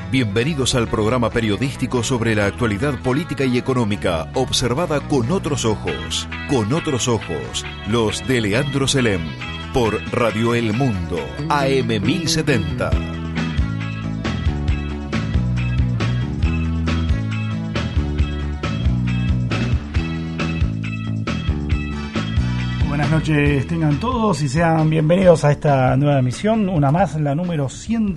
Bienvenidos al programa periodístico sobre la actualidad política y económica, observada con otros ojos. Con otros ojos, los de Leandro Selem, por Radio El Mundo, AM 1070. Buenas noches tengan todos y sean bienvenidos a esta nueva emisión, una más, la número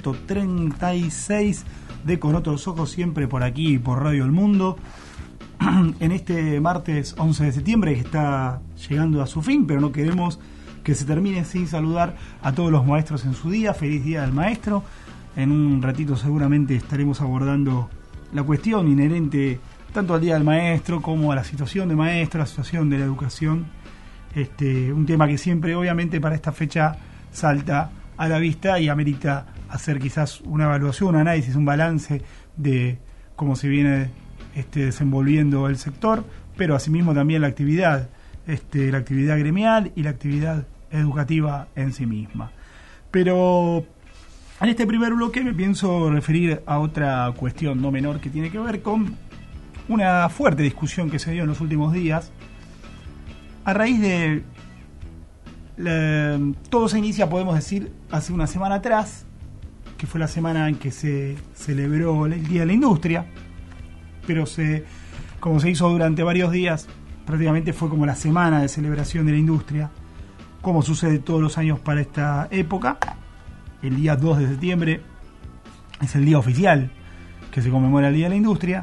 136 de Con Otros Ojos, siempre por aquí, por Radio El Mundo, en este martes 11 de septiembre que está llegando a su fin, pero no queremos que se termine sin saludar a todos los maestros en su día. Feliz Día del Maestro. En un ratito seguramente estaremos abordando la cuestión inherente tanto al Día del Maestro como a la situación de maestro, la situación de la educación. Un tema que siempre, obviamente, para esta fecha salta a la vista y amerita hacer quizás una evaluación, un análisis, un balance de cómo se viene desenvolviendo el sector, pero asimismo también la actividad gremial y la actividad educativa en sí misma. Pero en este primer bloque me pienso referir a otra cuestión no menor que tiene que ver con una fuerte discusión que se dio en los últimos días a raíz de todo se inicia, podemos decir, hace una semana atrás, que fue la semana en que se celebró el Día de la Industria, pero como se hizo durante varios días, prácticamente fue como la semana de celebración de la industria, como sucede todos los años para esta época. El día 2 de septiembre es el día oficial que se conmemora el Día de la Industria,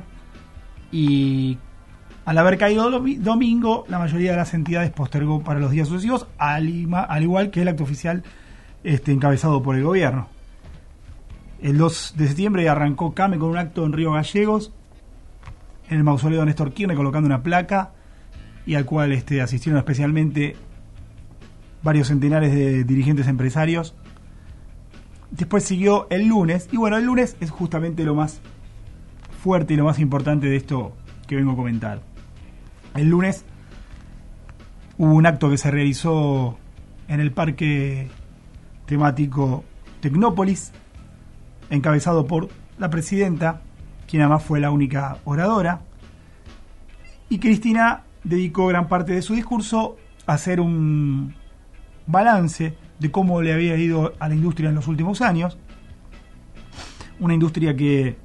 y al haber caído domingo, la mayoría de las entidades postergó para los días sucesivos, al igual que el acto oficial encabezado por el gobierno. El 2 de septiembre arrancó CAME con un acto en Río Gallegos, en el mausoleo de Néstor Kirchner, colocando una placa, y al cual asistieron especialmente varios centenares de dirigentes empresarios. Después siguió el lunes, y bueno, el lunes es justamente lo más fuerte y lo más importante de esto que vengo a comentar. El lunes hubo un acto que se realizó en el parque temático Tecnópolis, encabezado por la presidenta, quien además fue la única oradora, y Cristina dedicó gran parte de su discurso a hacer un balance de cómo le había ido a la industria en los últimos años. Una industria que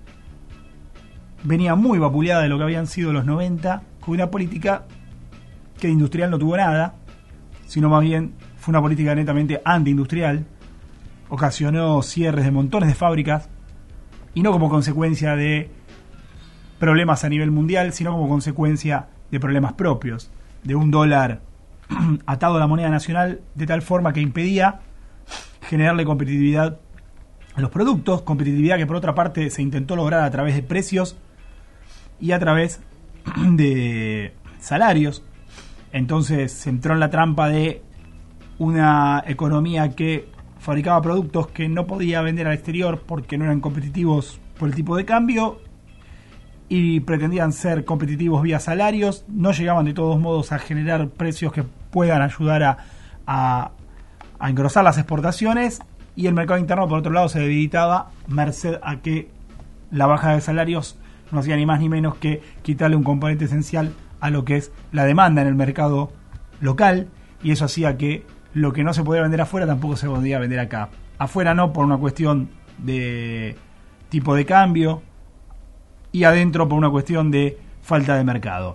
venía muy vapuleada de lo que habían sido los 90, con una política que de industrial no tuvo nada, sino más bien fue una política netamente antiindustrial. Ocasionó cierres de montones de fábricas, y no como consecuencia de problemas a nivel mundial, sino como consecuencia de problemas propios, de un dólar atado a la moneda nacional de tal forma que impedía generarle competitividad a los productos, competitividad que por otra parte se intentó lograr a través de precios y a través de salarios. Entonces se entró en la trampa de una economía que fabricaba productos que no podía vender al exterior porque no eran competitivos por el tipo de cambio, y pretendían ser competitivos vía salarios. No llegaban de todos modos a generar precios que puedan ayudar a engrosar las exportaciones, y el mercado interno por otro lado se debilitaba merced a que la baja de salarios no hacía ni más ni menos que quitarle un componente esencial a lo que es la demanda en el mercado local, y eso hacía que lo que no se podía vender afuera tampoco se podía vender acá. Afuera no, por una cuestión de tipo de cambio, y adentro por una cuestión de falta de mercado.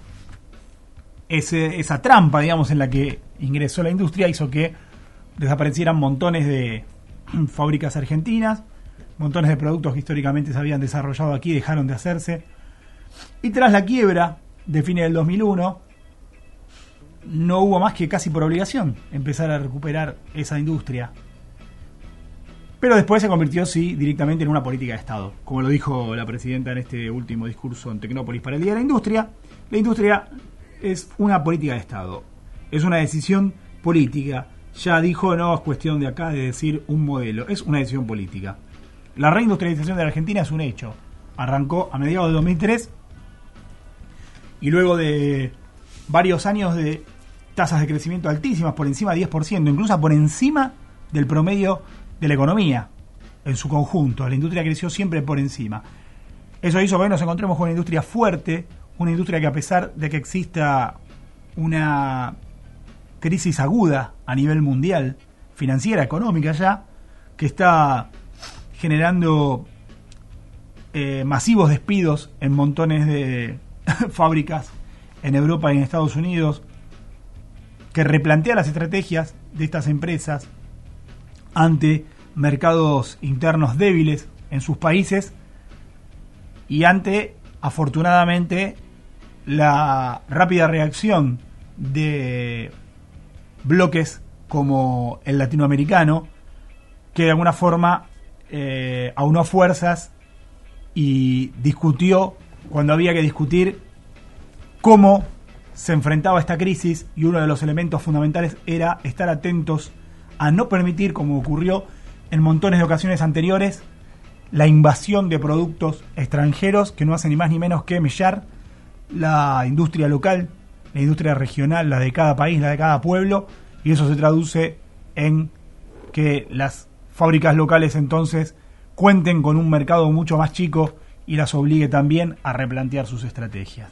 Esa trampa, digamos, en la que ingresó la industria hizo que desaparecieran montones de fábricas argentinas, montones de productos que históricamente se habían desarrollado aquí dejaron de hacerse, y tras la quiebra de fines del 2001 no hubo más que casi por obligación empezar a recuperar esa industria. Pero después se convirtió, sí, directamente en una política de Estado. Como lo dijo la presidenta en este último discurso en Tecnópolis para el Día de la industria es una política de Estado. Es una decisión política. Ya dijo, no es cuestión de acá de decir un modelo, es una decisión política. La reindustrialización de la Argentina es un hecho. Arrancó a mediados de 2003, y luego de varios años de tasas de crecimiento altísimas, por encima del 10%, incluso por encima del promedio de la economía. en su conjunto. La industria creció siempre por encima. Eso hizo que hoy nos encontremos con una industria fuerte, una industria que, a pesar de que exista una crisis aguda a nivel mundial, financiera, económica ya, que está generando masivos despidos en montones de fábricas en Europa y en Estados Unidos, que replantea las estrategias de estas empresas ante mercados internos débiles en sus países y ante, afortunadamente, la rápida reacción de bloques como el latinoamericano, que de alguna forma aunó fuerzas y discutió cuando había que discutir cómo se enfrentaba esta crisis, y uno de los elementos fundamentales era estar atentos a no permitir, como ocurrió en montones de ocasiones anteriores, la invasión de productos extranjeros que no hacen ni más ni menos que mellar la industria local, la industria regional, la de cada país, la de cada pueblo, y eso se traduce en que las fábricas locales entonces cuenten con un mercado mucho más chico y las obligue también a replantear sus estrategias.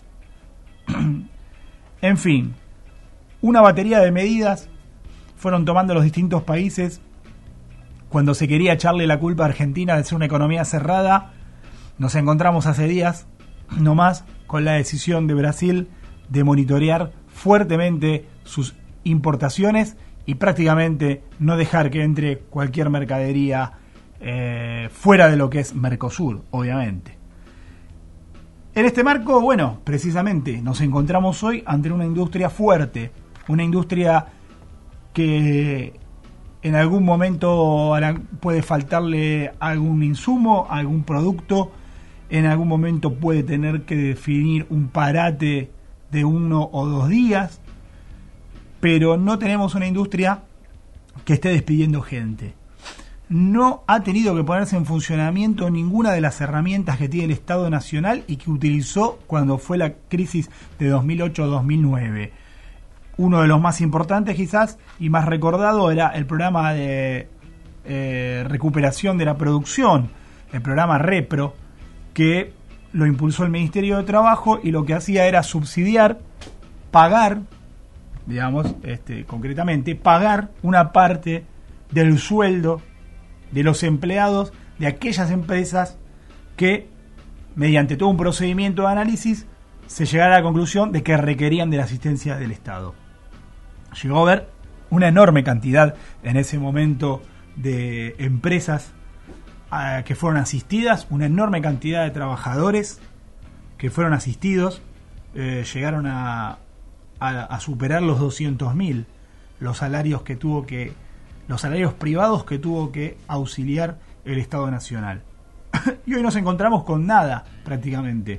En fin, una batería de medidas fueron tomando los distintos países cuando se quería echarle la culpa a Argentina de ser una economía cerrada. Nos encontramos hace días nomás con la decisión de Brasil de monitorear fuertemente sus importaciones y prácticamente no dejar que entre cualquier mercadería fuera de lo que es Mercosur, obviamente. En este marco, bueno, precisamente nos encontramos hoy ante una industria fuerte, una industria que en algún momento puede faltarle algún insumo, algún producto, en algún momento puede tener que definir un parate de 1 o 2 días, pero no tenemos una industria que esté despidiendo gente. No ha tenido que ponerse en funcionamiento ninguna de las herramientas que tiene el Estado Nacional y que utilizó cuando fue la crisis de 2008-2009. Uno de los más importantes quizás y más recordado era el programa de recuperación de la producción, el programa REPRO, que lo impulsó el Ministerio de Trabajo y lo que hacía era subsidiar, pagar, digamos, concretamente, pagar una parte del sueldo de los empleados de aquellas empresas que, mediante todo un procedimiento de análisis, se llegara a la conclusión de que requerían de la asistencia del Estado. Llegó a haber una enorme cantidad en ese momento de empresas que fueron asistidas, una enorme cantidad de trabajadores que fueron asistidos, llegaron a superar los 200.000 los salarios privados que tuvo que auxiliar el Estado Nacional. Y hoy nos encontramos con nada, prácticamente.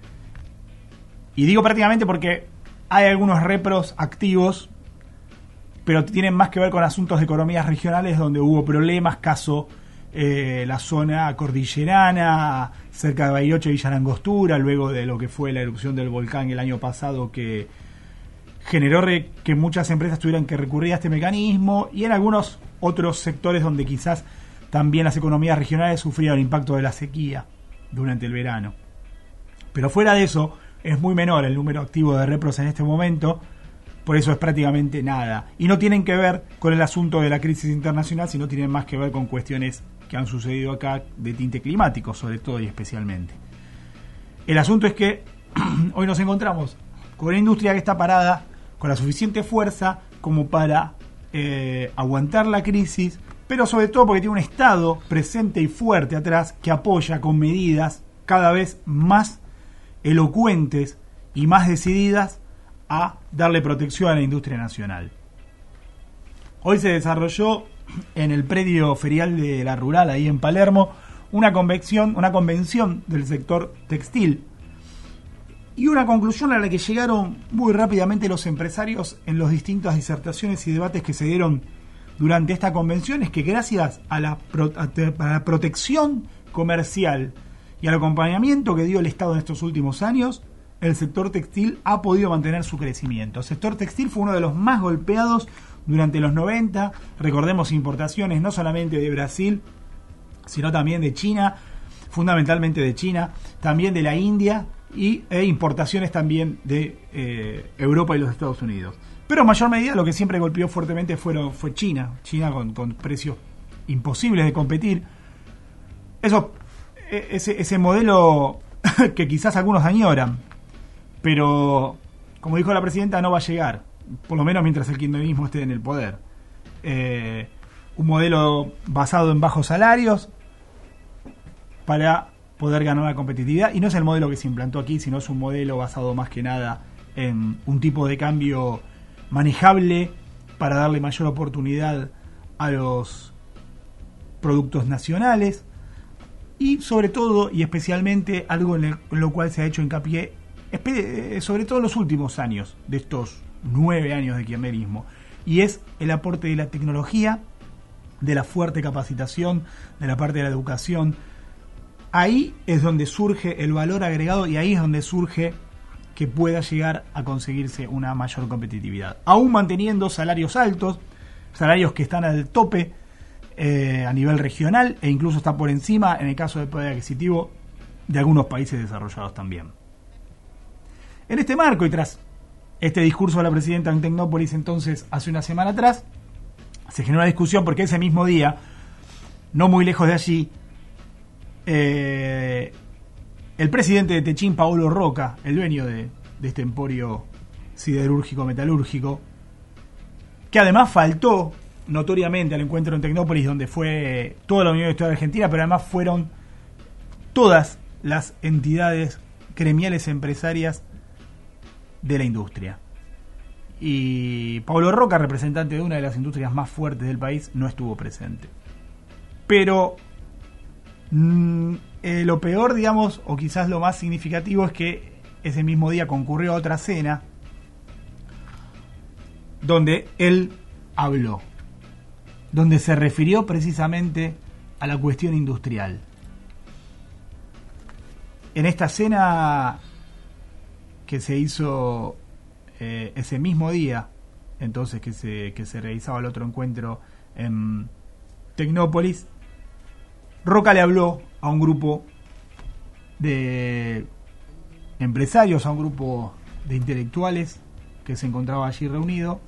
Y digo prácticamente porque hay algunos repros activos, pero tienen más que ver con asuntos de economías regionales donde hubo problemas, caso la zona cordillerana, cerca de Bariloche y Villa Langostura, luego de lo que fue la erupción del volcán el año pasado, que generó que muchas empresas tuvieran que recurrir a este mecanismo, y en algunos otros sectores donde quizás también las economías regionales sufrieron el impacto de la sequía durante el verano. Pero fuera de eso, es muy menor el número activo de repros en este momento, por eso es prácticamente nada. Y no tienen que ver con el asunto de la crisis internacional, sino tienen más que ver con cuestiones que han sucedido acá de tinte climático, sobre todo y especialmente. El asunto es que hoy nos encontramos con una industria que está parada con la suficiente fuerza como para aguantar la crisis, pero sobre todo porque tiene un Estado presente y fuerte atrás que apoya con medidas cada vez más elocuentes y más decididas a darle protección a la industria nacional. Hoy se desarrolló en el predio ferial de la Rural, ahí en Palermo, una convención del sector textil, y una conclusión a la que llegaron muy rápidamente los empresarios en las distintas disertaciones y debates que se dieron durante esta convención es que gracias a la protección comercial y al acompañamiento que dio el Estado en estos últimos años, el sector textil ha podido mantener su crecimiento. El sector textil fue uno de los más golpeados durante los 90, recordemos importaciones no solamente de Brasil, sino también de China, fundamentalmente de China, también de la India e importaciones también de Europa y los Estados Unidos. Pero en mayor medida lo que siempre golpeó fuertemente fue China con precios imposibles de competir. Ese modelo que quizás algunos añoran, pero como dijo la presidenta, no va a llegar, por lo menos mientras el kirchnerismo esté en el poder. Un modelo basado en bajos salarios para poder ganar la competitividad, y no es el modelo que se implantó aquí, sino es un modelo basado más que nada en un tipo de cambio manejable para darle mayor oportunidad a los productos nacionales, y sobre todo y especialmente algo en lo cual se ha hecho hincapié sobre todo en los últimos años de estos 9 años de kirchnerismo, y es el aporte de la tecnología, de la fuerte capacitación, de la parte de la educación. Ahí es donde surge el valor agregado, y ahí es donde surge que pueda llegar a conseguirse una mayor competitividad, aún manteniendo salarios altos, salarios que están al tope a nivel regional, e incluso está por encima, en el caso del poder adquisitivo, de algunos países desarrollados también. En este marco, y tras este discurso de la presidenta en Tecnópolis, entonces, hace una semana atrás, se generó una discusión porque ese mismo día, no muy lejos de allí, el presidente de Techin, Paolo Roca, el dueño de este emporio siderúrgico metalúrgico, que además faltó notoriamente al encuentro en Tecnópolis, donde fue toda la Unión Industrial Argentina, pero además fueron todas las entidades gremiales empresarias de la industria. Y Paolo Roca, representante de una de las industrias más fuertes del país, no estuvo presente. Pero lo peor, digamos, o quizás lo más significativo, es que ese mismo día concurrió a otra cena donde él habló, donde se refirió precisamente a la cuestión industrial. En esta cena que se hizo ese mismo día, entonces que se realizaba el otro encuentro en Tecnópolis, Roca le habló a un grupo de empresarios, a un grupo de intelectuales que se encontraba allí reunido,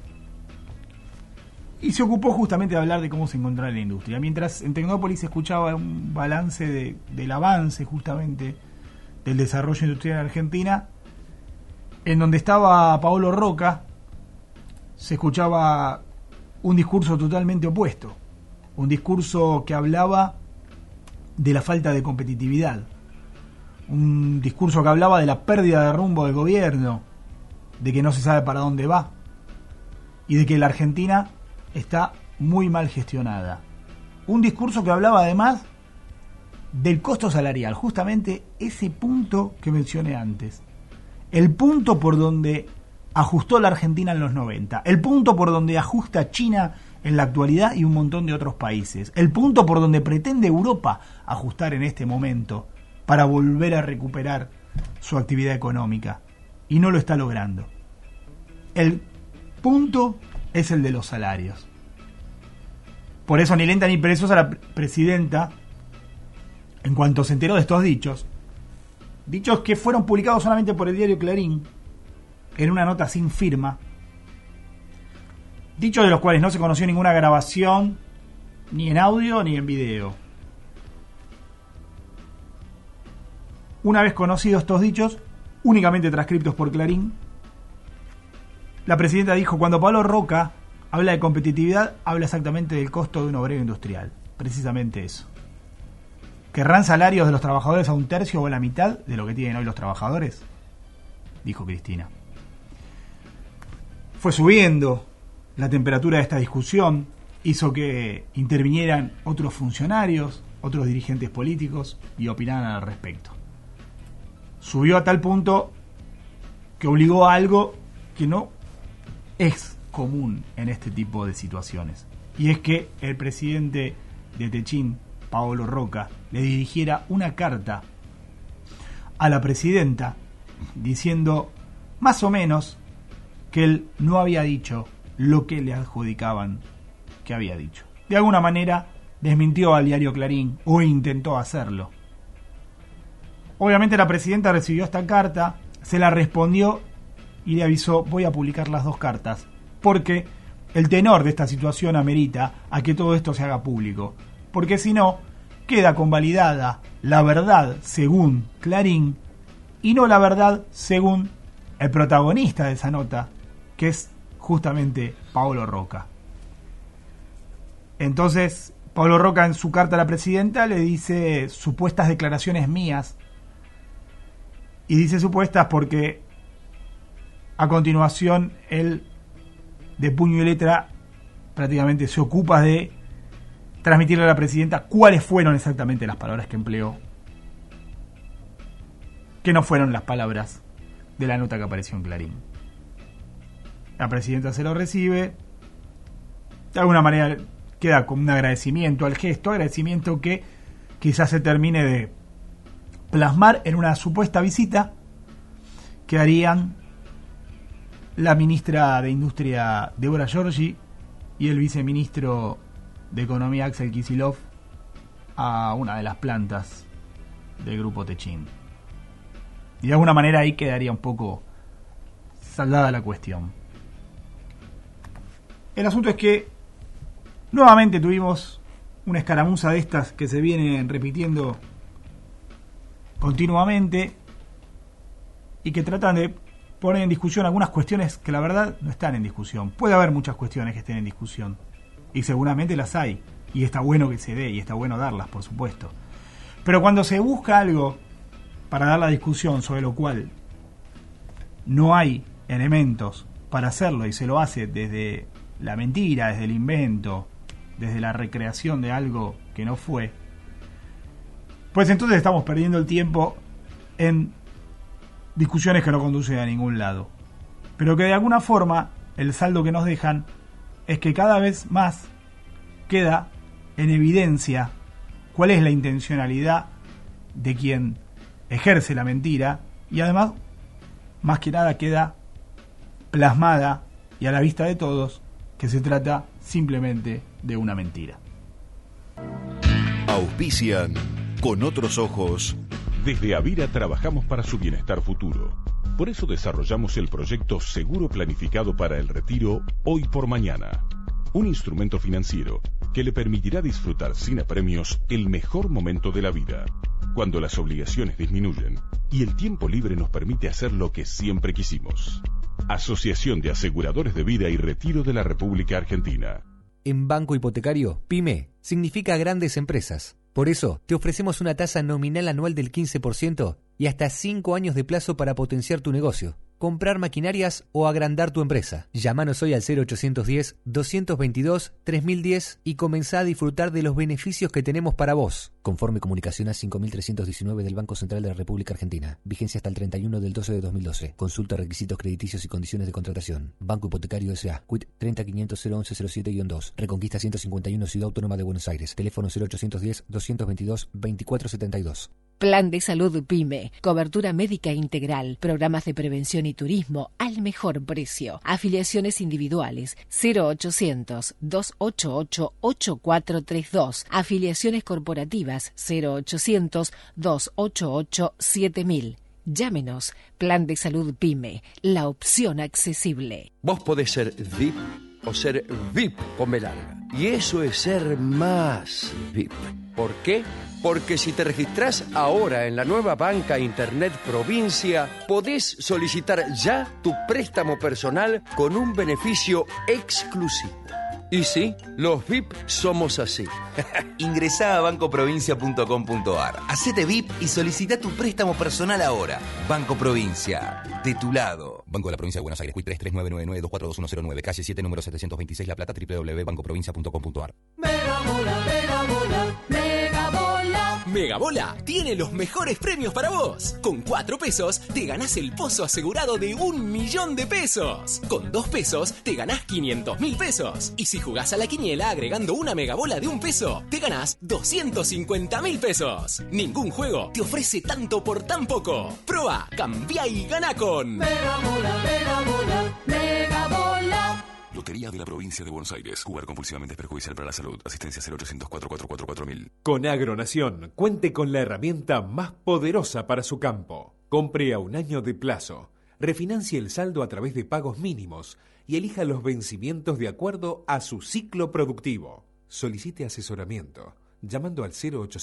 y se ocupó justamente de hablar de cómo se encontraba la industria. Mientras en Tecnópolis se escuchaba un balance del avance justamente del desarrollo industrial en Argentina, en donde estaba Paolo Roca, se escuchaba un discurso totalmente opuesto, un discurso que hablaba de la falta de competitividad, un discurso que hablaba de la pérdida de rumbo del gobierno, de que no se sabe para dónde va, y de que la Argentina está muy mal gestionada. Un discurso que hablaba además del costo salarial, justamente ese punto que mencioné antes, el punto por donde ajustó la Argentina en los 90, el punto por donde ajusta China en la actualidad y un montón de otros países, el punto por donde pretende Europa ajustar en este momento para volver a recuperar su actividad económica, y no lo está logrando. El punto es el de los salarios. Por eso, ni lenta ni perezosa, la presidenta, en cuanto se enteró de estos dichos que fueron publicados solamente por el diario Clarín, en una nota sin firma, dichos de los cuales no se conoció ninguna grabación, ni en audio ni en video. Una vez conocidos estos dichos, únicamente transcriptos por Clarín, la presidenta dijo: cuando Paolo Roca habla de competitividad, habla exactamente del costo de un obrero industrial. Precisamente eso. ¿Querrán salarios de los trabajadores a un tercio o a la mitad de lo que tienen hoy los trabajadores?, dijo Cristina. Fue subiendo la temperatura de esta discusión, hizo que intervinieran otros funcionarios, otros dirigentes políticos, y opinaran al respecto. Subió a tal punto que obligó a algo que no es común en este tipo de situaciones, y es que el presidente de Techin, Paolo Roca, le dirigiera una carta a la presidenta diciendo más o menos que él no había dicho lo que le adjudicaban que había dicho. De alguna manera desmintió al diario Clarín, o intentó hacerlo. Obviamente la presidenta recibió esta carta, se la respondió y le avisó: voy a publicar las 2 cartas, porque el tenor de esta situación amerita a que todo esto se haga público, porque si no, queda convalidada la verdad según Clarín y no la verdad según el protagonista de esa nota, que es justamente Paolo Rocca. Entonces, Paolo Rocca en su carta a la presidenta le dice supuestas declaraciones mías, y dice supuestas porque a continuación él, de puño y letra, prácticamente se ocupa de transmitirle a la presidenta cuáles fueron exactamente las palabras que empleó, que no fueron las palabras de la nota que apareció en Clarín. La presidenta se lo recibe, de alguna manera queda como un agradecimiento al gesto, agradecimiento que quizás se termine de plasmar en una supuesta visita que harían la ministra de Industria Deborah Giorgi y el viceministro de Economía Axel Kicillof a una de las plantas del grupo Techin. Y de alguna manera ahí quedaría un poco saldada la cuestión. El asunto es que nuevamente tuvimos una escaramuza de estas que se vienen repitiendo continuamente y que tratan de poner en discusión algunas cuestiones que la verdad no están en discusión. Puede haber muchas cuestiones que estén en discusión y seguramente las hay, y está bueno que se dé y está bueno darlas, por supuesto. Pero cuando se busca algo para dar la discusión sobre lo cual no hay elementos para hacerlo y se lo hace desde la mentira, desde el invento, desde la recreación de algo que no fue, pues entonces estamos perdiendo el tiempo en discusiones que no conducen a ningún lado, pero que de alguna forma el saldo que nos dejan es que cada vez más queda en evidencia cuál es la intencionalidad de quien ejerce la mentira, y además, más que nada, queda plasmada y a la vista de todos que se trata simplemente de una mentira. Auspician Con Otros Ojos. Desde Avira trabajamos para su bienestar futuro. Por eso desarrollamos el proyecto Seguro Planificado para el Retiro Hoy por Mañana. Un instrumento financiero que le permitirá disfrutar sin apremios el mejor momento de la vida, cuando las obligaciones disminuyen y el tiempo libre nos permite hacer lo que siempre quisimos. Asociación de Aseguradores de Vida y Retiro de la República Argentina. En Banco Hipotecario, PYME significa grandes empresas. Por eso, te ofrecemos una tasa nominal anual del 15% y hasta 5 años de plazo para potenciar tu negocio, comprar maquinarias o agrandar tu empresa. Llámanos hoy al 0810-222-3010 y comenzá a disfrutar de los beneficios que tenemos para vos. Conforme Comunicación A5319 del Banco Central de la República Argentina. Vigencia hasta el 31 del 12 de 2012. Consulta requisitos crediticios y condiciones de contratación. Banco Hipotecario S.A. CUIT 30.500.01107-2. Reconquista 151, Ciudad Autónoma de Buenos Aires. Teléfono 0810-222-2472. Plan de Salud PYME, cobertura médica integral, programas de prevención y turismo al mejor precio. Afiliaciones individuales 0800-288-8432. Afiliaciones corporativas 0800-288-7000. Llámenos. Plan de Salud PYME, la opción accesible. Vos podés ser VIP o ser VIP con B larga. Y eso es ser más VIP. ¿Por qué? Porque si te registrás ahora en la nueva banca Internet Provincia, podés solicitar ya tu préstamo personal con un beneficio exclusivo. Y sí, los VIP somos así. Ingresá a bancoprovincia.com.ar. Hacete VIP y solicita tu préstamo personal ahora. Banco Provincia, de tu lado. Banco de la Provincia de Buenos Aires, CUIT 33999-242-109, calle 7, número 726, La Plata, www.bancoprovincia.com.ar. Megabola tiene los mejores premios para vos. Con 4 pesos te ganás el pozo asegurado de 1.000.000 de pesos. Con 2 pesos te ganás 500.000 pesos. Y si jugás a la quiniela agregando una megabola de 1 peso, te ganás 250.000 pesos. Ningún juego te ofrece tanto por tan poco. Proba, cambia y gana con Megabola, Megabola, Megabola. Lotería de la Provincia de Buenos Aires. Jugar compulsivamente es perjudicial para la salud. Asistencia 0800 444 4000. Con Agronación, cuente con la herramienta más poderosa para su campo. Compre a un año de plazo. Refinancie el saldo a través de pagos mínimos y elija los vencimientos de acuerdo a su ciclo productivo. Solicite asesoramiento llamando al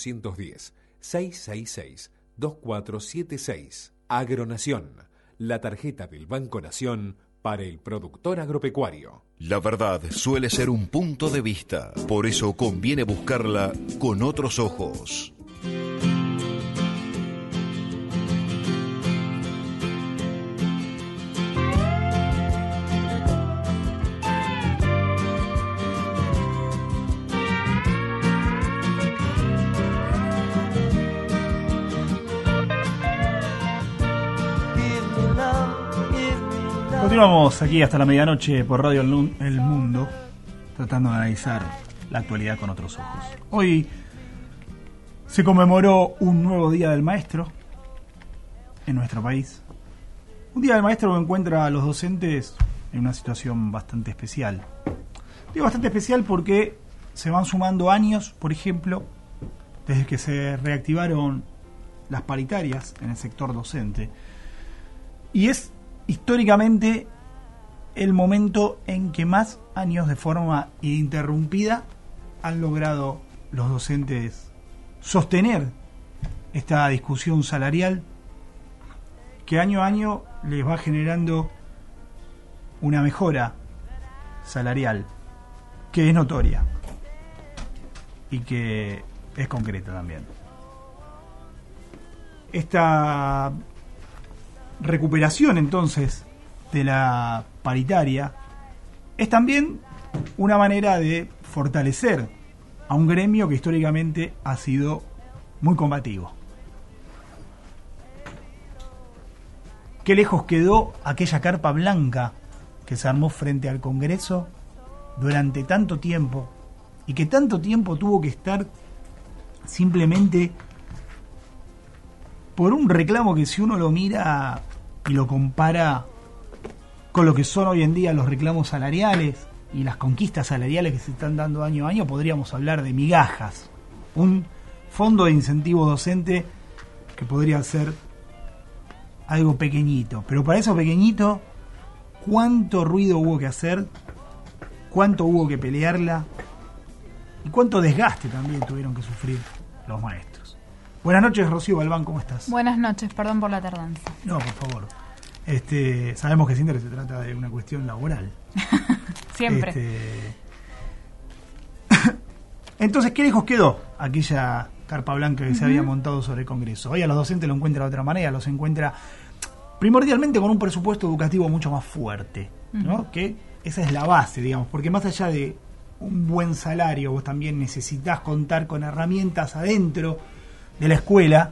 0810-666-2476. Agronación, la tarjeta del Banco Nación para el productor agropecuario. La verdad suele ser un punto de vista, por eso conviene buscarla con otros ojos. Continuamos aquí hasta la medianoche por Radio El Mundo, tratando de analizar la actualidad con otros ojos. Hoy se conmemoró un nuevo Día del Maestro en nuestro país. Un Día del Maestro que encuentra a los docentes en una situación bastante especial. Digo bastante especial porque se van sumando años, por ejemplo, desde que se reactivaron las paritarias en el sector docente. Y es históricamente el momento en que más años de forma ininterrumpida han logrado los docentes sostener esta discusión salarial que año a año les va generando una mejora salarial que es notoria y que es concreta también. Esta recuperación entonces de la paritaria es también una manera de fortalecer a un gremio que históricamente ha sido muy combativo. Qué lejos quedó aquella carpa blanca que se armó frente al Congreso durante tanto tiempo y que tanto tiempo tuvo que estar simplemente por un reclamo que, si uno lo mira y lo compara con lo que son hoy en día los reclamos salariales y las conquistas salariales que se están dando año a año, podríamos hablar de migajas. Un fondo de incentivo docente que podría ser algo pequeñito. Pero para eso pequeñito, ¿cuánto ruido hubo que hacer? ¿Cuánto hubo que pelearla? ¿Y cuánto desgaste también tuvieron que sufrir los maestros? Buenas noches, Rocío Balbán, ¿cómo estás? Buenas noches, perdón por la tardanza. No, por favor. Sabemos que siempre se trata de una cuestión laboral. Siempre. Entonces, ¿qué lejos quedó aquella carpa blanca que se había montado sobre el Congreso? Hoy a los docentes lo encuentra de otra manera, los encuentra primordialmente con un presupuesto educativo mucho más fuerte, ¿no? Que esa es la base, digamos, porque más allá de un buen salario, vos también necesitas contar con herramientas adentro de la escuela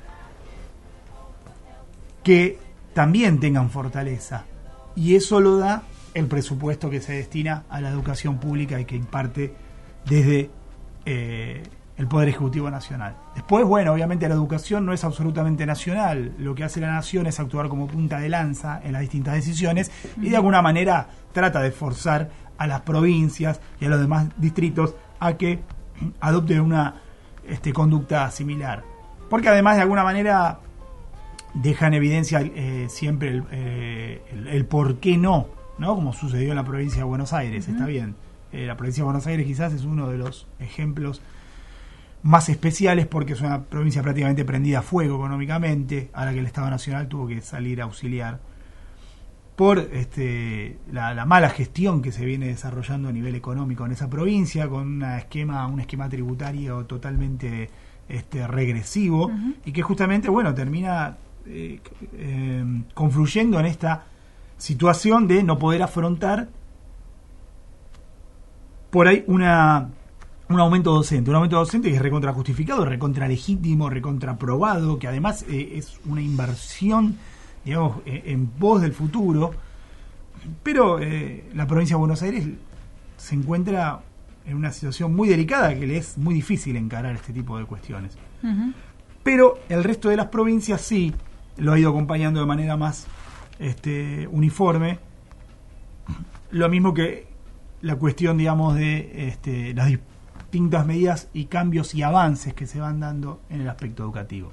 que también tengan fortaleza, y eso lo da el presupuesto que se destina a la educación pública y que imparte desde el Poder Ejecutivo Nacional. Después, bueno, obviamente la educación no es absolutamente nacional, lo que hace la nación es actuar como punta de lanza en las distintas decisiones y de alguna manera trata de forzar a las provincias y a los demás distritos a que adopten una conducta similar, porque además de alguna manera deja en evidencia siempre el por qué no, como sucedió en la provincia de Buenos Aires. Está bien, la provincia de Buenos Aires quizás es uno de los ejemplos más especiales porque es una provincia prácticamente prendida a fuego económicamente, a la que el Estado Nacional tuvo que salir a auxiliar por la mala gestión que se viene desarrollando a nivel económico en esa provincia, con un esquema tributario totalmente regresivo, y que justamente termina confluyendo en esta situación de no poder afrontar por ahí un aumento docente que es recontra justificado, recontra legítimo, recontra probado, que además es una inversión, digamos, en pos del futuro, pero la provincia de Buenos Aires se encuentra en una situación muy delicada que le es muy difícil encarar este tipo de cuestiones. Pero el resto de las provincias sí lo ha ido acompañando de manera más uniforme, lo mismo que la cuestión, digamos, de las distintas medidas y cambios y avances que se van dando en el aspecto educativo.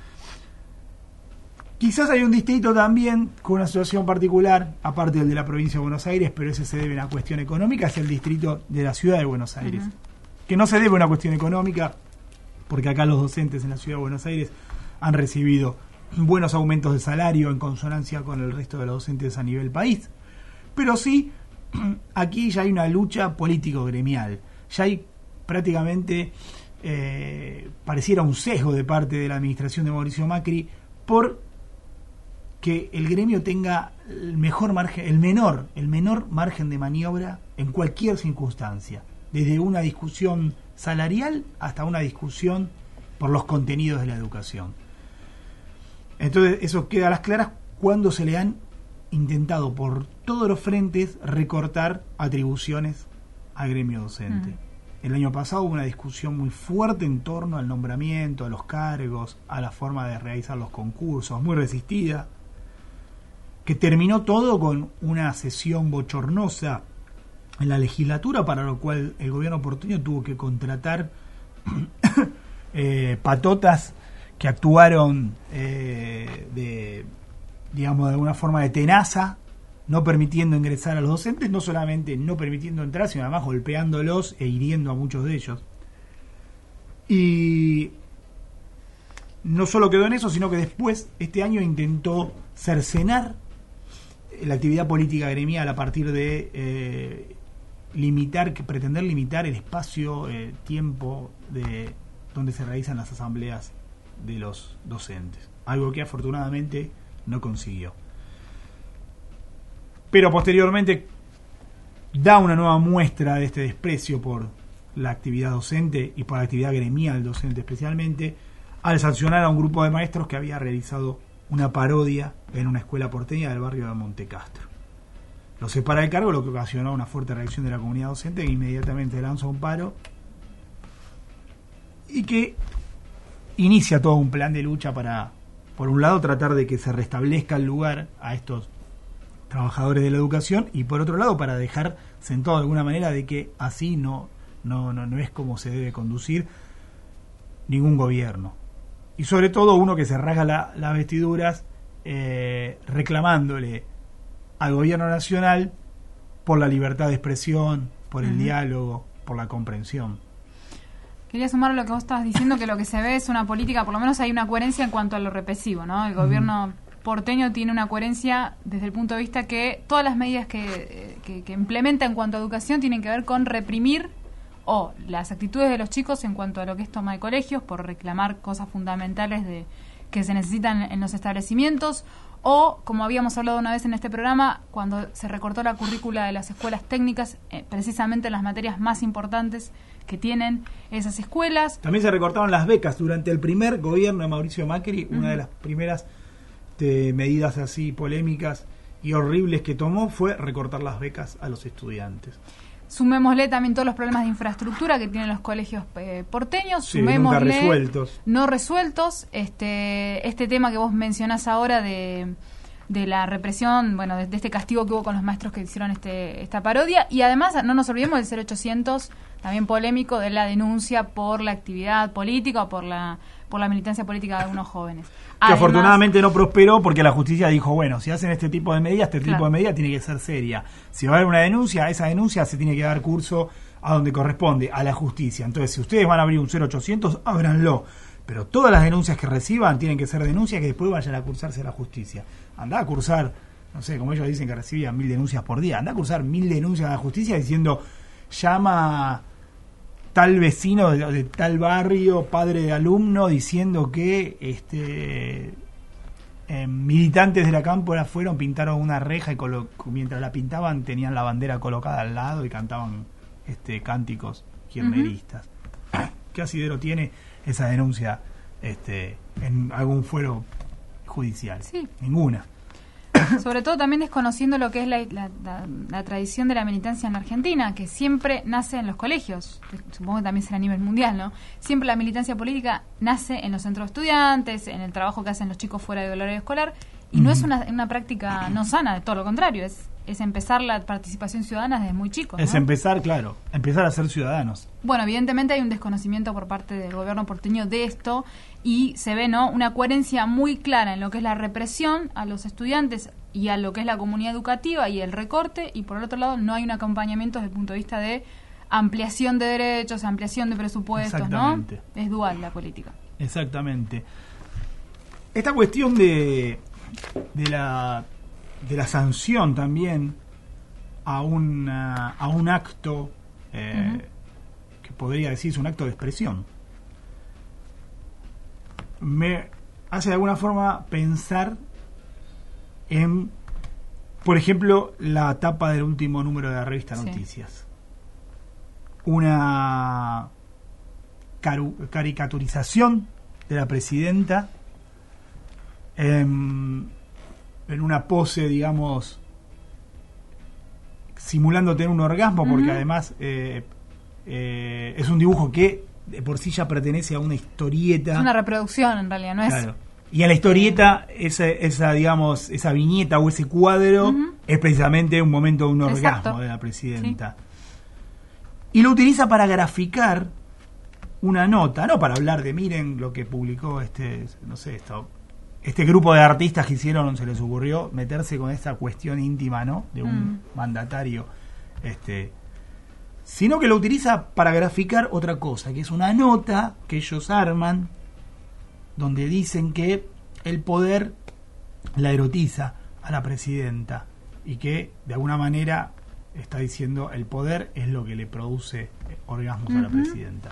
Quizás hay un distrito también con una situación particular, aparte del de la provincia de Buenos Aires, pero ese se debe a una cuestión económica, es el distrito de la ciudad de Buenos Aires. Que no se debe a una cuestión económica, porque acá los docentes en la ciudad de Buenos Aires han recibido buenos aumentos de salario en consonancia con el resto de los docentes a nivel país. Pero sí, aquí ya hay una lucha político-gremial. Ya hay prácticamente, pareciera un sesgo de parte de la administración de Mauricio Macri por que el gremio tenga el menor margen de maniobra en cualquier circunstancia, desde una discusión salarial hasta una discusión por los contenidos de la educación. Entonces eso queda a las claras cuando se le han intentado por todos los frentes recortar atribuciones al gremio docente. El año pasado hubo una discusión muy fuerte en torno al nombramiento, a los cargos, a la forma de realizar los concursos, muy resistida, que terminó todo con una sesión bochornosa en la legislatura, para lo cual el gobierno porteño tuvo que contratar patotas que actuaron de alguna forma de tenaza, no permitiendo ingresar a los docentes, no solamente no permitiendo entrar, sino además golpeándolos e hiriendo a muchos de ellos. Y no solo quedó en eso, sino que después, este año, intentó cercenar la actividad política gremial a partir de pretender limitar el espacio, tiempo de donde se realizan las asambleas de los docentes, algo que afortunadamente no consiguió. Pero posteriormente da una nueva muestra de este desprecio por la actividad docente y por la actividad gremial docente especialmente, al sancionar a un grupo de maestros que había realizado una parodia en una escuela porteña del barrio de Montecastro. Lo separa del cargo, lo que ocasionó una fuerte reacción de la comunidad docente, que inmediatamente lanza un paro y que inicia todo un plan de lucha para, por un lado, tratar de que se restablezca el lugar a estos trabajadores de la educación, y por otro lado para dejar sentado de alguna manera de que así no es como se debe conducir ningún gobierno, y sobre todo uno que se rasga las vestiduras reclamándole al gobierno nacional por la libertad de expresión, por el diálogo, por la comprensión. Quería sumar a lo que vos estabas diciendo, que lo que se ve es una política, por lo menos hay una coherencia en cuanto a lo represivo, ¿no? El gobierno porteño tiene una coherencia desde el punto de vista que todas las medidas que implementa en cuanto a educación tienen que ver con reprimir o las actitudes de los chicos en cuanto a lo que es toma de colegios, por reclamar cosas fundamentales que se necesitan en los establecimientos, o, como habíamos hablado una vez en este programa, cuando se recortó la currícula de las escuelas técnicas, precisamente en las materias más importantes que tienen esas escuelas. También se recortaron las becas durante el primer gobierno de Mauricio Macri. Una de las primeras medidas así polémicas y horribles que tomó fue recortar las becas a los estudiantes. Sumémosle también todos los problemas de infraestructura que tienen los colegios porteños, sí, sumémosle no resueltos, este tema que vos mencionás ahora de la represión, bueno, de este castigo que hubo con los maestros que hicieron esta parodia, y además no nos olvidemos del 0800, también polémico, de la denuncia por la actividad política o por la militancia política de algunos jóvenes. Que además, afortunadamente no prosperó, porque la justicia dijo, bueno, si hacen este tipo de medidas, tipo de medida tiene que ser seria. Si va a haber una denuncia, esa denuncia se tiene que dar curso a donde corresponde, a la justicia. Entonces, si ustedes van a abrir un 0800, ábranlo. Pero todas las denuncias que reciban tienen que ser denuncias que después vayan a cursarse a la justicia. Andá a cursar, no sé, como ellos dicen que recibían 1000 denuncias por día, andá a cursar 1000 denuncias a la justicia diciendo, llama tal vecino de tal barrio, padre de alumno, diciendo que militantes de la Cámpora pintaron una reja y mientras la pintaban tenían la bandera colocada al lado y cantaban cánticos kirchneristas. ¿Qué asidero tiene esa denuncia en algún fuero judicial? Sí. Ninguna. Sobre todo también desconociendo lo que es la tradición de la militancia en la Argentina, que siempre nace en los colegios, supongo que también será a nivel mundial, ¿no? Siempre la militancia política nace en los centros de estudiantes, en el trabajo que hacen los chicos fuera del horario escolar, Y no es una práctica no sana, de todo lo contrario, es empezar la participación ciudadana desde muy chicos, ¿no? Es empezar a ser ciudadanos. Bueno, evidentemente hay un desconocimiento por parte del gobierno porteño de esto y se ve, ¿no?, una coherencia muy clara en lo que es la represión a los estudiantes y a lo que es la comunidad educativa y el recorte, y por el otro lado no hay un acompañamiento desde el punto de vista de ampliación de derechos, ampliación de presupuestos, ¿no? Es dual la política. Exactamente. Esta cuestión de la sanción también a un acto que podría decirse un acto de expresión me hace de alguna forma pensar en, por ejemplo, la tapa del último número de la revista Noticias. Una caricaturización de la presidenta en una pose, digamos, simulando tener un orgasmo, porque además es un dibujo que de por sí ya pertenece a una historieta. Es una reproducción, en realidad, no es... Claro. Y en la historieta, esa digamos, esa viñeta o ese cuadro es precisamente un momento de un orgasmo de la presidenta. Sí. Y lo utiliza para graficar una nota, no para hablar de, miren lo que publicó este grupo de artistas que hicieron, se les ocurrió meterse con esta cuestión íntima, ¿no?, de un mandatario, sino que lo utiliza para graficar otra cosa, que es una nota que ellos arman, donde dicen que el poder la erotiza a la presidenta y que de alguna manera está diciendo el poder es lo que le produce orgasmos a la presidenta.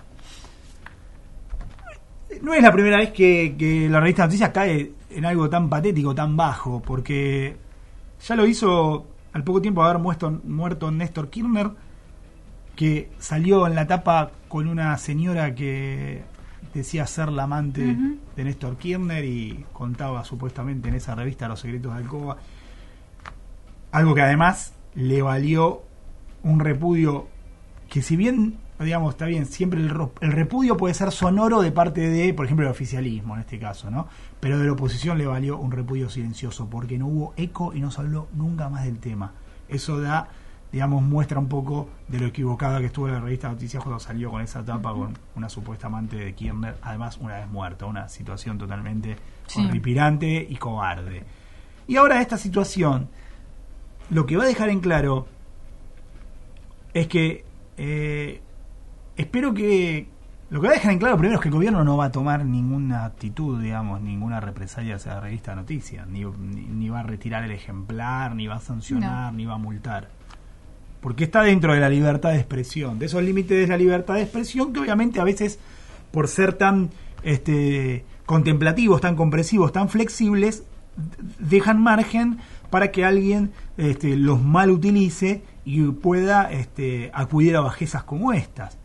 No es la primera vez que la revista Noticias cae en algo tan patético, tan bajo, porque ya lo hizo al poco tiempo de haber muerto Néstor Kirchner, que salió en la tapa con una señora que decía ser la amante de Néstor Kirchner y contaba supuestamente en esa revista los secretos de Alcoba, algo que además le valió un repudio que, si bien, digamos, está bien, siempre el repudio puede ser sonoro de parte de, por ejemplo, el oficialismo en este caso, ¿no? Pero de la oposición le valió un repudio silencioso porque no hubo eco y no se habló nunca más del tema. Eso da, digamos, muestra un poco de lo equivocada que estuvo la revista Noticias cuando salió con esa tapa con una supuesta amante de Kirchner, además una vez muerta, una situación totalmente horripilante y cobarde. Y ahora esta situación lo que va a dejar en claro es que espero que lo que va a dejar en claro primero es que el gobierno no va a tomar ninguna actitud, digamos, ninguna represalia hacia la revista Noticias, ni va a retirar el ejemplar, ni va a sancionar, ni va a multar, porque está dentro de la libertad de expresión, de esos límites de la libertad de expresión que obviamente a veces, por ser tan contemplativos, tan compresivos, tan flexibles, dejan margen para que alguien los mal utilice y pueda acudir a bajezas como estas.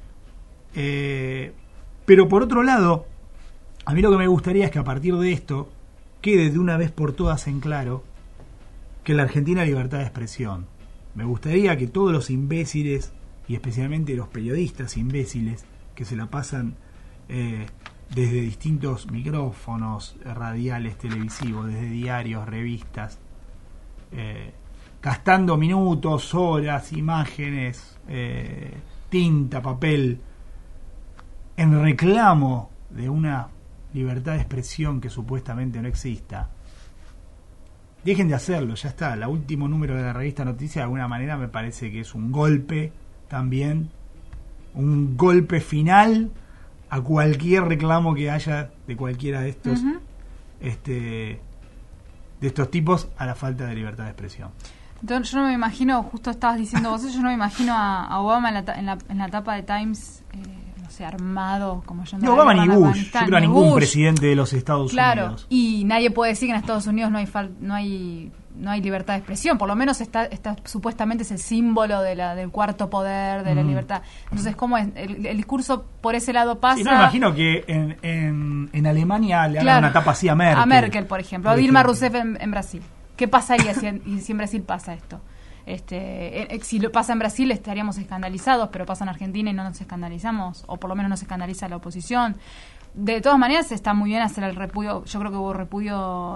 Pero por otro lado, a mí lo que me gustaría es que a partir de esto quede de una vez por todas en claro que en la Argentina hay libertad de expresión. Me gustaría que todos los imbéciles, y especialmente los periodistas imbéciles que se la pasan desde distintos micrófonos radiales, televisivos, desde diarios, revistas, gastando minutos, horas, imágenes, tinta, papel, en reclamo de una libertad de expresión que supuestamente no exista, dejen de hacerlo, ya está. El último número de la revista Noticias de alguna manera me parece que es un golpe también, un golpe final a cualquier reclamo que haya de cualquiera de estos de estos tipos a la falta de libertad de expresión. Entonces, yo no me imagino, justo estabas diciendo vos, yo no me imagino a Obama en la tapa de Times, no sé, armado, como yo no. Obama ni Bush, yo creo a ningún presidente de los Estados Unidos. Y nadie puede decir que en Estados Unidos no hay libertad de expresión, por lo menos está supuestamente es el símbolo del cuarto poder, de la libertad. Entonces, ¿cómo es? El discurso por ese lado pasa. Y no me imagino que en Alemania le hagan una tapa así a Merkel. A Merkel, por ejemplo, a Dilma Rousseff en Brasil. ¿Qué pasaría si en Brasil pasa esto? Si lo pasa en Brasil estaríamos escandalizados, pero pasa en Argentina y no nos escandalizamos, o por lo menos no se escandaliza la oposición. De todas maneras está muy bien hacer el repudio. Yo creo que hubo repudio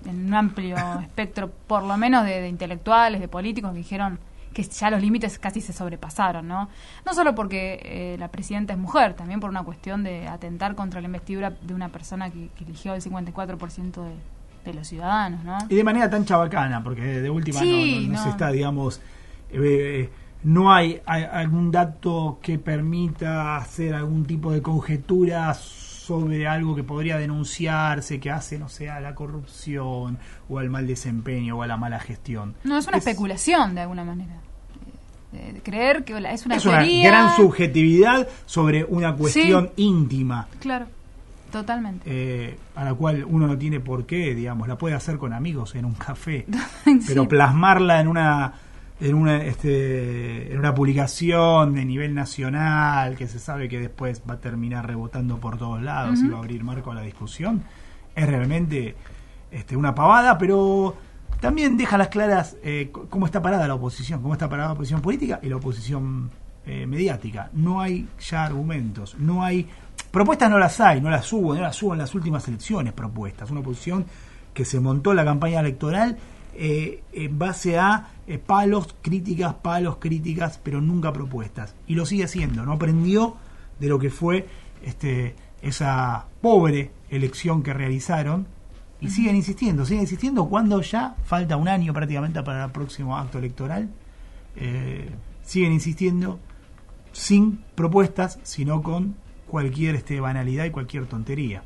en un amplio espectro, por lo menos de intelectuales, de políticos, que dijeron que ya los límites casi se sobrepasaron, ¿no? No solo porque la presidenta es mujer, también por una cuestión de atentar contra la investidura de una persona que eligió el 54% de los ciudadanos, ¿no? Y de manera tan chabacana, porque de última sí, no se está, digamos, no hay algún dato que permita hacer algún tipo de conjetura sobre algo que podría denunciarse, que hace, no sé, a la corrupción o al mal desempeño o a la mala gestión. No, es una especulación de alguna manera. De creer que es una teoría. Es una gran subjetividad sobre una cuestión íntima. Claro, totalmente. A la cual uno no tiene por qué, digamos, la puede hacer con amigos en un café, sí. Pero plasmarla en una publicación de nivel nacional que se sabe que después va a terminar rebotando por todos lados y va a abrir marco a la discusión, es realmente una pavada, pero también deja las claras cómo está parada la oposición, cómo está parada la oposición política y la oposición mediática. No hay ya argumentos, no hay propuestas, no las hubo en las últimas elecciones propuestas. Una oposición que se montó la campaña electoral en base a palos, críticas, pero nunca propuestas. Y lo sigue haciendo, no aprendió de lo que fue esa pobre elección que realizaron y siguen insistiendo cuando ya falta un año prácticamente para el próximo acto electoral. Siguen insistiendo sin propuestas, sino con cualquier banalidad y cualquier tontería.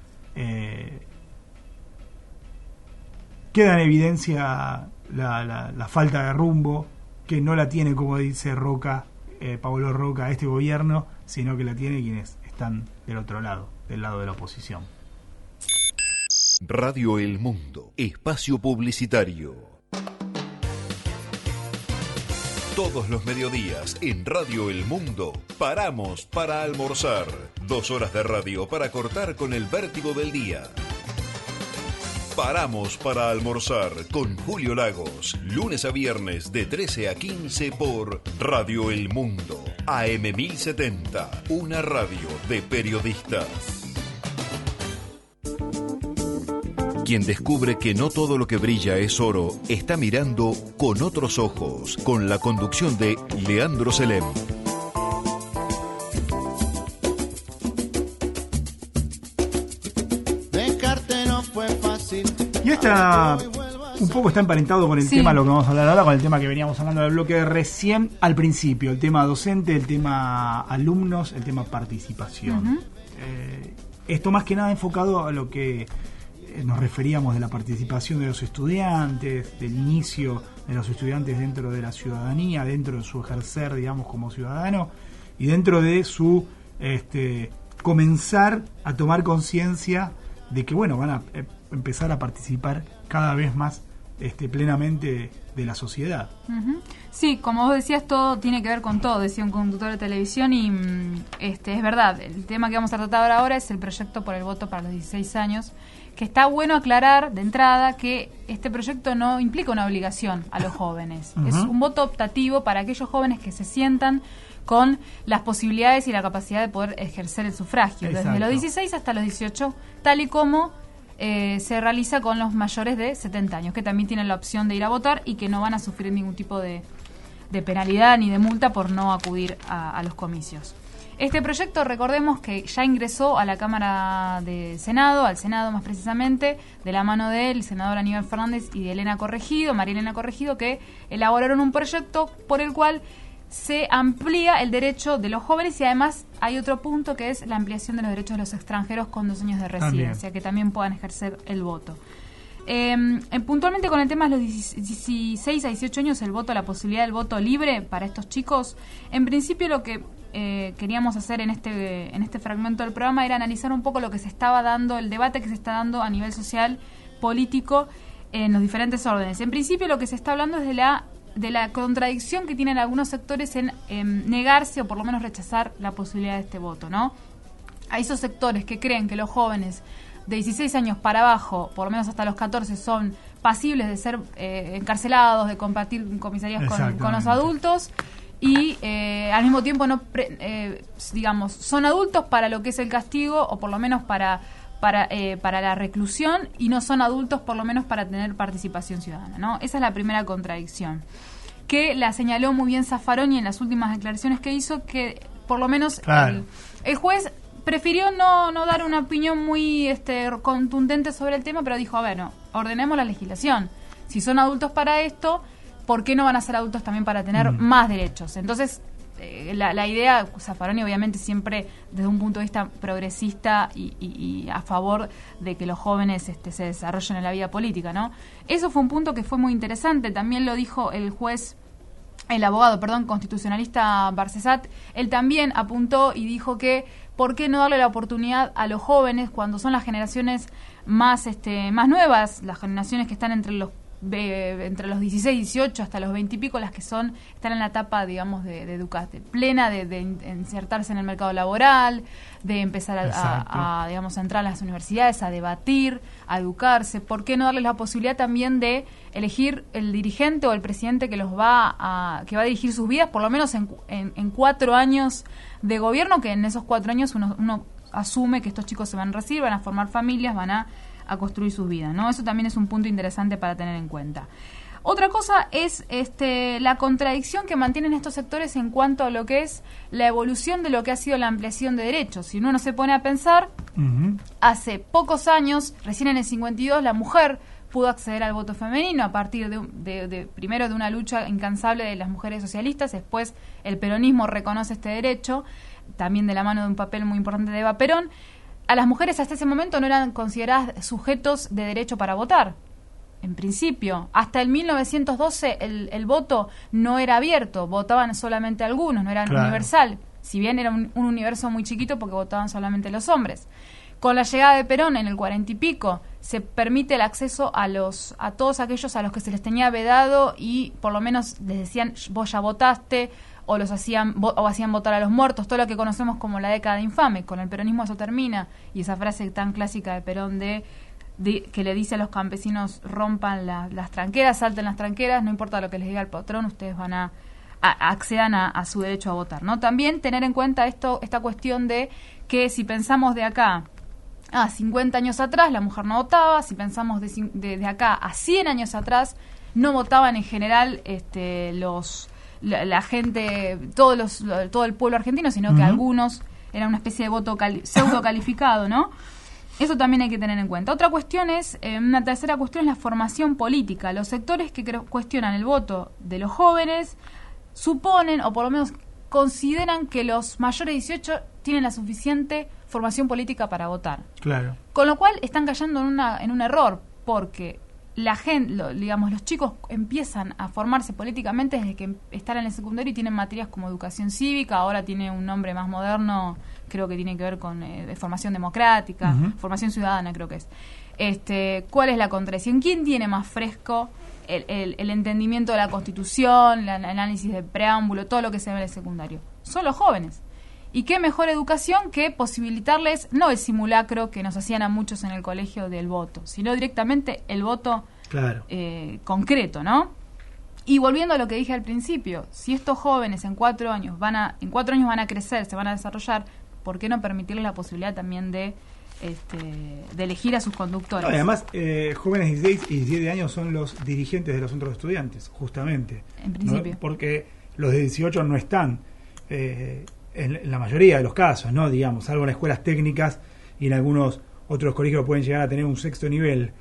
Queda en evidencia la falta de rumbo, que no la tiene, como dice Pablo Roca, este gobierno, sino que la tiene quienes están del otro lado, del lado de la oposición. Radio El Mundo, espacio publicitario. Todos los mediodías en Radio El Mundo paramos para almorzar. 2 horas de radio para cortar con el vértigo del día. Paramos para almorzar con Julio Lagos, lunes a viernes de 13 a 15 por Radio El Mundo, AM 1070, una radio de periodistas. Quien descubre que no todo lo que brilla es oro, está mirando con otros ojos, con la conducción de Leandro Selem. Y esta un poco está emparentado con el tema, lo que vamos a hablar ahora, con el tema que veníamos hablando del bloque de recién al principio, el tema docente, el tema alumnos, el tema participación. Esto más que nada enfocado a lo que nos referíamos de la participación de los estudiantes, del inicio de los estudiantes dentro de la ciudadanía, dentro de su ejercer, digamos, como ciudadano, y dentro de su comenzar a tomar conciencia de que, bueno, van a empezar a participar cada vez más plenamente de la sociedad. Sí, como vos decías, todo tiene que ver con todo, decía un conductor de televisión, y es verdad, el tema que vamos a tratar ahora es el proyecto por el voto para los 16 años, que está bueno aclarar de entrada que este proyecto no implica una obligación a los jóvenes. Es un voto optativo para aquellos jóvenes que se sientan con las posibilidades y la capacidad de poder ejercer el sufragio. Exacto. Desde los 16 hasta los 18, tal y como se realiza con los mayores de 70 años, que también tienen la opción de ir a votar y que no van a sufrir ningún tipo de penalidad ni de multa por no acudir a los comicios. Este proyecto, recordemos que ya ingresó a la Cámara de Senado, al Senado más precisamente, de la mano del senador Aníbal Fernández y de María Elena Corregido, que elaboraron un proyecto por el cual se amplía el derecho de los jóvenes, y además hay otro punto que es la ampliación de los derechos de los extranjeros con 2 años de residencia, que también puedan ejercer el voto. Puntualmente con el tema de los 16 a 18 años, el voto, la posibilidad del voto libre para estos chicos, en principio lo que queríamos hacer en este fragmento del programa era analizar un poco lo que se estaba dando, el debate que se está dando a nivel social, político, en los diferentes órdenes. En principio lo que se está hablando es de la contradicción que tienen algunos sectores en negarse o por lo menos rechazar la posibilidad de este voto, ¿no? Hay esos sectores que creen que los jóvenes de 16 años para abajo, por lo menos hasta los 14, son pasibles de ser encarcelados, de compartir comisarías con los adultos, y al mismo tiempo no digamos, son adultos para lo que es el castigo, o por lo menos para para la reclusión y no son adultos por lo menos para tener participación ciudadana, ¿no? Esa es la primera contradicción, que la señaló muy bien Zaffaroni en las últimas declaraciones que hizo, que por lo menos el juez prefirió no dar una opinión muy contundente sobre el tema, pero dijo, a ver, no, ordenemos la legislación. Si son adultos para esto, ¿por qué no van a ser adultos también para tener más derechos? Entonces, la idea, Zaffaroni obviamente siempre desde un punto de vista progresista y a favor de que los jóvenes se desarrollen en la vida política, ¿no? Eso fue un punto que fue muy interesante. También lo dijo el abogado constitucionalista Barcesat. Él también apuntó y dijo que ¿por qué no darle la oportunidad a los jóvenes cuando son las generaciones más nuevas, las generaciones que están entre los 16, 18 hasta los 20 y pico, las que están en la etapa, digamos, de educarse plena, de insertarse en el mercado laboral, de empezar a digamos, a entrar a las universidades, a debatir, a educarse? ¿Por qué no darles la posibilidad también de elegir el dirigente o el presidente que va a dirigir sus vidas, por lo menos en 4 años de gobierno, que en esos 4 años uno asume que estos chicos se van a recibir, van a formar familias, van a construir sus vidas, ¿no? Eso también es un punto interesante para tener en cuenta. Otra cosa es la contradicción que mantienen estos sectores en cuanto a lo que es la evolución de lo que ha sido la ampliación de derechos. Si uno se pone a pensar, hace pocos años, recién en el 52, la mujer pudo acceder al voto femenino a partir primero de una lucha incansable de las mujeres socialistas. Después el peronismo reconoce este derecho, también de la mano de un papel muy importante de Eva Perón. A las mujeres hasta ese momento no eran consideradas sujetos de derecho para votar, en principio. Hasta el 1912 el voto no era abierto, votaban solamente algunos, no era universal, si bien era un universo muy chiquito porque votaban solamente los hombres. Con la llegada de Perón en el 40 y pico se permite el acceso a todos aquellos a los que se les tenía vedado y por lo menos les decían, vos ya votaste, o hacían votar a los muertos, todo lo que conocemos como la década infame. Con el peronismo eso termina, y esa frase tan clásica de Perón que le dice a los campesinos, rompan las tranqueras, salten las tranqueras, no importa lo que les diga el patrón, ustedes van accedan a su derecho a votar, ¿no? También tener en cuenta esta cuestión de que si pensamos de acá a 50 años atrás, la mujer no votaba. Si pensamos de acá a 100 años atrás, no votaban en general la gente, todo el pueblo argentino, sino que algunos, era una especie de voto pseudo calificado, ¿no? Eso también hay que tener en cuenta. Otra cuestión una tercera cuestión es la formación política. Los sectores que cuestionan el voto de los jóvenes suponen, o por lo menos consideran, que los mayores de 18 tienen la suficiente formación política para votar. Claro. Con lo cual están cayendo en un error, porque la gente, los chicos empiezan a formarse políticamente desde que están en el secundario y tienen materias como educación cívica. Ahora tiene un nombre más moderno, creo que tiene que ver con formación democrática, formación ciudadana, creo que es. ¿Cuál es la contradicción? ¿Quién tiene más fresco el entendimiento de la Constitución, el análisis del preámbulo, todo lo que se ve en el secundario? Son los jóvenes. Y qué mejor educación que posibilitarles no el simulacro que nos hacían a muchos en el colegio del voto, sino directamente el voto concreto, ¿no? Y volviendo a lo que dije al principio, si estos jóvenes en 4 años van a crecer, se van a desarrollar, ¿por qué no permitirles la posibilidad también de elegir a sus conductores? No, además, jóvenes de 16 y 17 años son los dirigentes de los centros de estudiantes, justamente. En principio. ¿No? Porque los de 18 no están en la mayoría de los casos, ¿no? Digamos, salvo en escuelas técnicas y en algunos otros colegios pueden llegar a tener un 6º nivel.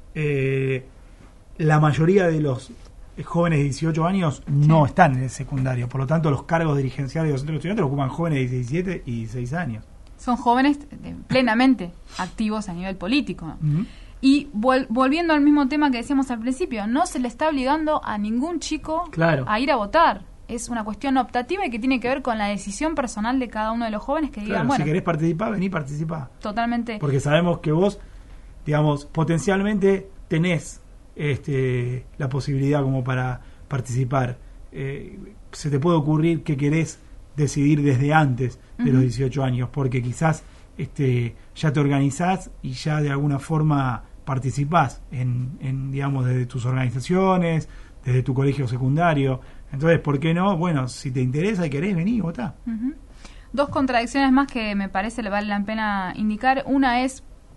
La mayoría de los jóvenes de 18 años no están en el secundario, por lo tanto los cargos dirigenciales de los centros de estudiantes los ocupan jóvenes de 17 y 16 años. Son jóvenes plenamente activos a nivel político, ¿no? Y volviendo al mismo tema que decíamos al principio, no se le está obligando a ningún chico a ir a votar. Es una cuestión optativa y que tiene que ver con la decisión personal de cada uno de los jóvenes que digan, bueno, si querés participar, vení, participá. Totalmente. Porque sabemos que vos, digamos, potencialmente tenés la posibilidad como para participar. Se te puede ocurrir que querés decidir desde antes de los 18 años, porque quizás ya te organizás y ya de alguna forma participás en digamos, desde tus organizaciones, desde tu colegio secundario. Entonces, ¿por qué no? Bueno, si te interesa y querés, vení, votá. 2 contradicciones más que me parece le vale la pena indicar. Una es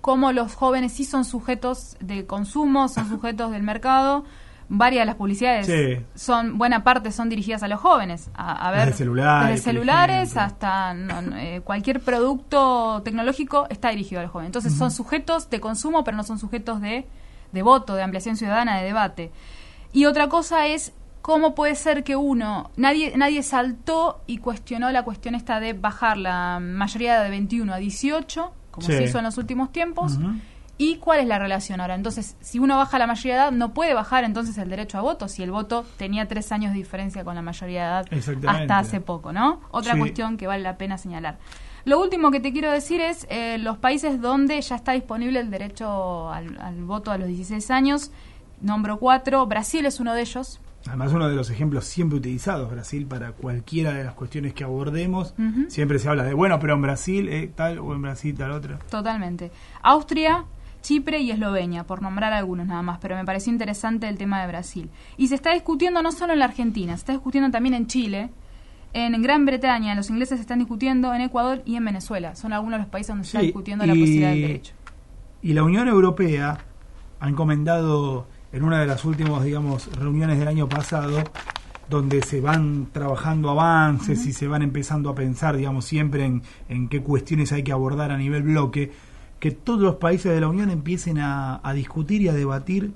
cómo los jóvenes sí son sujetos de consumo, son sujetos del mercado. Varias de las publicidades buena parte son dirigidas a los jóvenes, a ver, desde celulares hasta cualquier producto tecnológico está dirigido a los jóvenes. Entonces son sujetos de consumo, pero no son sujetos de voto, de ampliación ciudadana, de debate. Y otra cosa es cómo puede ser que nadie saltó y cuestionó la cuestión esta de bajar la mayoría de 21 a 18, como se hizo en los últimos tiempos. ¿Y cuál es la relación ahora? Entonces, si uno baja la mayoría de edad, no puede bajar entonces el derecho a voto, si el voto tenía 3 años de diferencia con la mayoría de edad hasta hace poco, ¿no? Otra cuestión que vale la pena señalar. Lo último que te quiero decir es los países donde ya está disponible el derecho al voto a los 16 años. Nombro 4, Brasil es uno de ellos. Además, uno de los ejemplos siempre utilizados, Brasil, para cualquiera de las cuestiones que abordemos. Siempre se habla de, bueno, pero en Brasil tal o en Brasil tal otra. Totalmente. Austria, Chipre y Eslovenia, por nombrar algunos nada más, pero me pareció interesante el tema de Brasil. Y se está discutiendo no solo en la Argentina, se está discutiendo también en Chile, en Gran Bretaña, los ingleses se están discutiendo, en Ecuador y en Venezuela. Son algunos de los países donde se está discutiendo la posibilidad del derecho. Y la Unión Europea ha encomendado en una de las últimas, reuniones del año pasado, donde se van trabajando avances y se van empezando a pensar, siempre en qué cuestiones hay que abordar a nivel bloque, que todos los países de la Unión empiecen a discutir y a debatir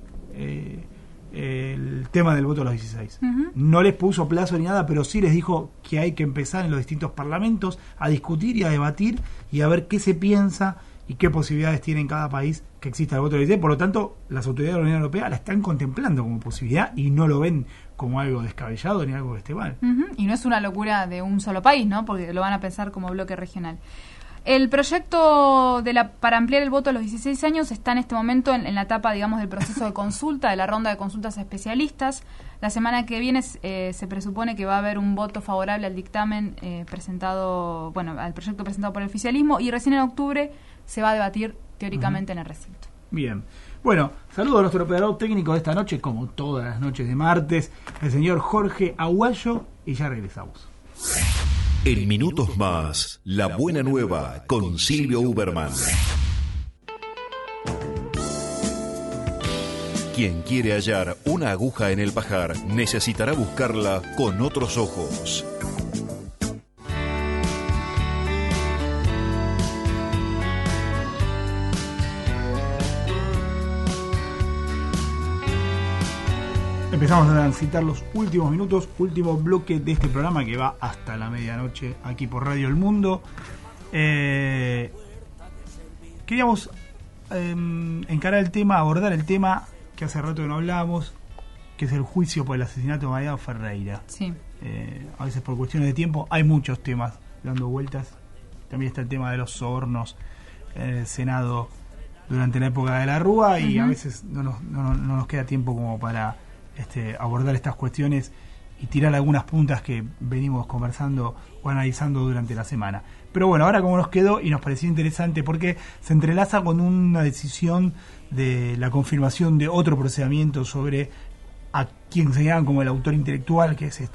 el tema del voto a los 16. No les puso plazo ni nada, pero sí les dijo que hay que empezar en los distintos parlamentos a discutir y a debatir y a ver qué se piensa y qué posibilidades tiene en cada país que exista el voto a los 16. Por lo tanto, las autoridades de la Unión Europea la están contemplando como posibilidad y no lo ven como algo descabellado ni algo que esté mal. Y no es una locura de un solo país, ¿no? Porque lo van a pensar como bloque regional. El proyecto para ampliar el voto a los 16 años está en este momento en la etapa, del proceso de consulta, de la ronda de consultas a especialistas. La semana que viene se presupone que va a haber un voto favorable al dictamen al proyecto presentado por el oficialismo, y recién en octubre se va a debatir teóricamente en el recinto. Bien. Bueno, saludo a nuestro operador técnico de esta noche, como todas las noches de martes, el señor Jorge Aguayo, y ya regresamos. En minutos más, La Buena Nueva con Silvio Uberman. Quien quiere hallar una aguja en el pajar necesitará buscarla con otros ojos. Empezamos a transitar los últimos minutos, último bloque de este programa que va hasta la medianoche aquí por Radio El Mundo. Queríamos encarar el tema, abordar el tema que hace rato que no hablábamos, que es el juicio por el asesinato de Mariano Ferreira. Sí. A veces por cuestiones de tiempo hay muchos temas dando vueltas. También está el tema de los sobornos en el Senado durante la época de la Rúa, y a veces no nos queda tiempo como para abordar estas cuestiones y tirar algunas puntas que venimos conversando o analizando durante la semana. Pero bueno, ahora como nos quedó y nos pareció interesante porque se entrelaza con una decisión de la confirmación de otro procedimiento sobre a quien se llama como el autor intelectual, que es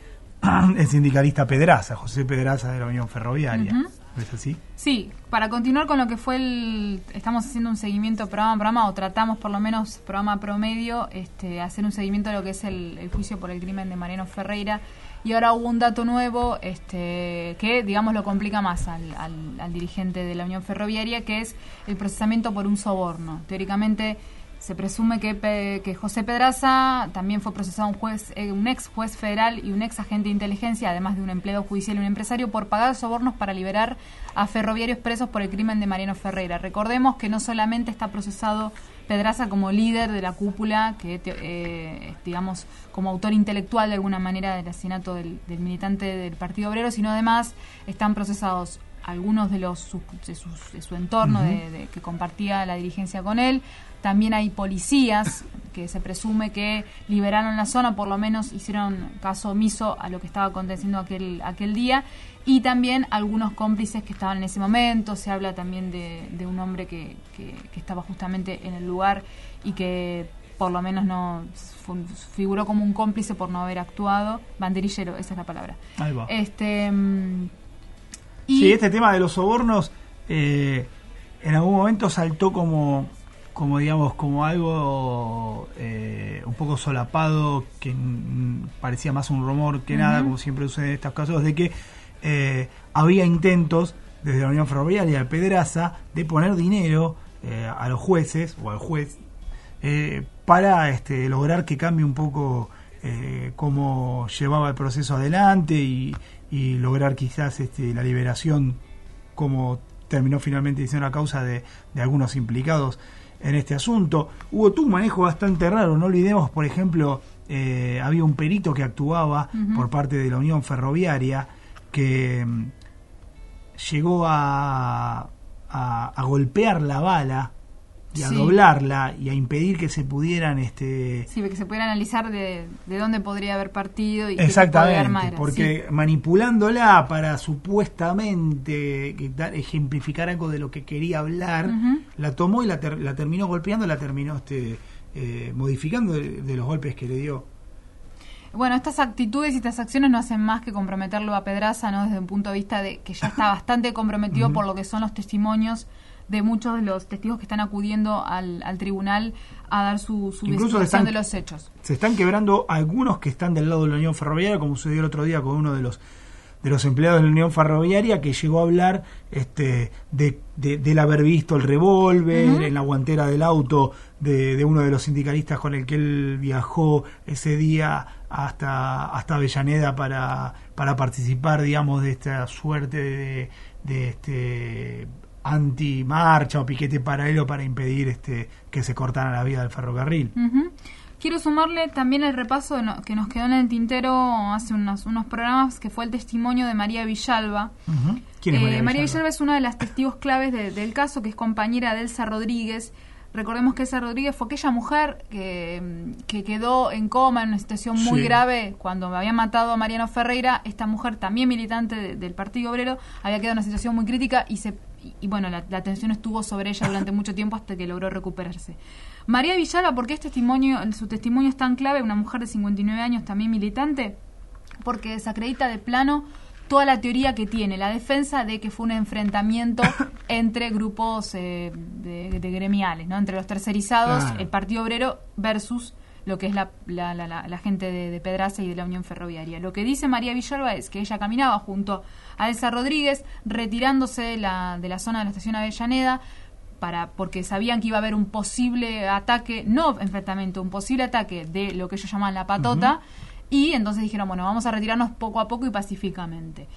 el sindicalista Pedraza, José Pedraza, de la Unión Ferroviaria. ¿No es así? Sí, para continuar con lo que fue estamos haciendo un seguimiento programa a programa, o tratamos por lo menos programa promedio, hacer un seguimiento de lo que es el juicio por el crimen de Mariano Ferreira, y ahora hubo un dato nuevo que, lo complica más al dirigente de la Unión Ferroviaria, que es el procesamiento por un soborno. Teóricamente se presume que José Pedraza también fue procesado un ex juez federal y un ex agente de inteligencia, además de un empleado judicial y un empresario, por pagar sobornos para liberar a ferroviarios presos por el crimen de Mariano Ferreira. Recordemos que no solamente está procesado Pedraza como líder de la cúpula, que como autor intelectual de alguna manera del asesinato del militante del Partido Obrero, sino además están procesados algunos de su entorno, que compartía la dirigencia con él. También hay policías que se presume que liberaron la zona, por lo menos hicieron caso omiso a lo que estaba aconteciendo aquel día, y también algunos cómplices que estaban en ese momento. Se habla también de un hombre que estaba justamente en el lugar y que por lo menos no figuró como un cómplice por no haber actuado. Banderillero, esa es la palabra. Ahí va. Sí, este tema de los sobornos en algún momento saltó como digamos, como algo un poco solapado, que parecía más un rumor que nada, como siempre sucede en estos casos, de que había intentos desde la Unión Ferroviaria de Pedraza de poner dinero a los jueces o al juez para lograr que cambie un poco cómo llevaba el proceso adelante y lograr quizás la liberación, como terminó finalmente diciendo la causa de algunos implicados en este asunto. Hubo un manejo bastante raro, no olvidemos, por ejemplo, había un perito que actuaba por parte de la Unión Ferroviaria que llegó a golpear la bala y a doblarla y a impedir que se pudieran sí, que se pudiera analizar de dónde podría haber partido y exactamente, qué tipo de arma era. Porque manipulándola para supuestamente ejemplificar algo de lo que quería hablar, la tomó y la terminó golpeando, la terminó modificando de los golpes que le dio. Bueno, estas actitudes y estas acciones no hacen más que comprometerlo a Pedraza, ¿no? Desde un punto de vista de que ya está bastante comprometido por lo que son los testimonios de muchos de los testigos que están acudiendo al tribunal a dar su versión de los hechos. Se están quebrando algunos que están del lado de la Unión Ferroviaria, como sucedió el otro día con uno de los empleados de la Unión Ferroviaria, que llegó a hablar del haber visto el revólver en la guantera del auto de uno de los sindicalistas con el que él viajó ese día hasta Avellaneda para participar, digamos, de esta suerte de anti-marcha o piquete paralelo para impedir que se cortara la vía del ferrocarril. Quiero sumarle también el repaso que nos quedó en el tintero hace unos programas, que fue el testimonio de María Villalba. ¿Quién es María Villalba? María Villalba es una de las testigos claves del caso, que es compañera de Elsa Rodríguez. Recordemos que Elsa Rodríguez fue aquella mujer que quedó en coma, en una situación muy grave cuando había matado a Mariano Ferreira. Esta mujer, también militante del Partido Obrero, había quedado en una situación muy crítica y bueno, la atención estuvo sobre ella durante mucho tiempo hasta que logró recuperarse. María Villalba, ¿por qué su testimonio es tan clave? Una mujer de 59 años, también militante, porque desacredita de plano toda la teoría que tiene la defensa de que fue un enfrentamiento entre grupos de gremiales, ¿no? Entre los tercerizados, el Partido Obrero versus lo que es la gente de Pedraza y de la Unión Ferroviaria. Lo que dice María Villalba es que ella caminaba junto a Elsa Rodríguez, retirándose de la zona de la estación Avellaneda, porque sabían que iba a haber un posible ataque, no enfrentamiento, un posible ataque de lo que ellos llaman la patota, y entonces dijeron, bueno, vamos a retirarnos poco a poco y pacíficamente.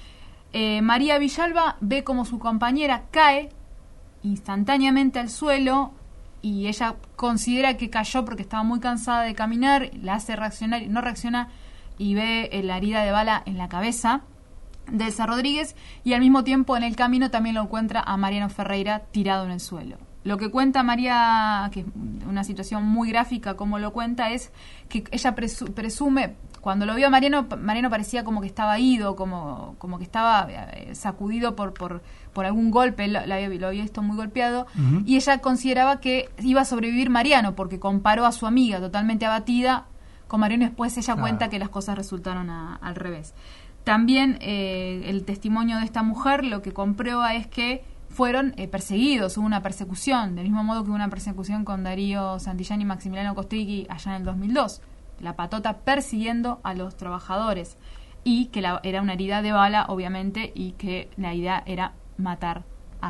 María Villalba ve como su compañera cae instantáneamente al suelo, y ella considera que cayó porque estaba muy cansada de caminar, la hace reaccionar y no reacciona, y ve la herida de bala en la cabeza de Elsa Rodríguez, y al mismo tiempo en el camino también lo encuentra a Mariano Ferreira tirado en el suelo. Lo que cuenta María, que es una situación muy gráfica como lo cuenta, es que ella presume, cuando lo vio a Mariano parecía como que estaba ido, como que estaba sacudido por algún golpe, lo había visto muy golpeado, y ella consideraba que iba a sobrevivir Mariano, porque comparó a su amiga totalmente abatida con Mariano, y después ella cuenta que las cosas resultaron al revés. También el testimonio de esta mujer lo que comprueba es que fueron perseguidos, hubo una persecución, del mismo modo que hubo una persecución con Darío Santillán y Maximiliano Costegui allá en el 2002. La patota persiguiendo a los trabajadores, y que era una herida de bala, obviamente, y que la idea era matar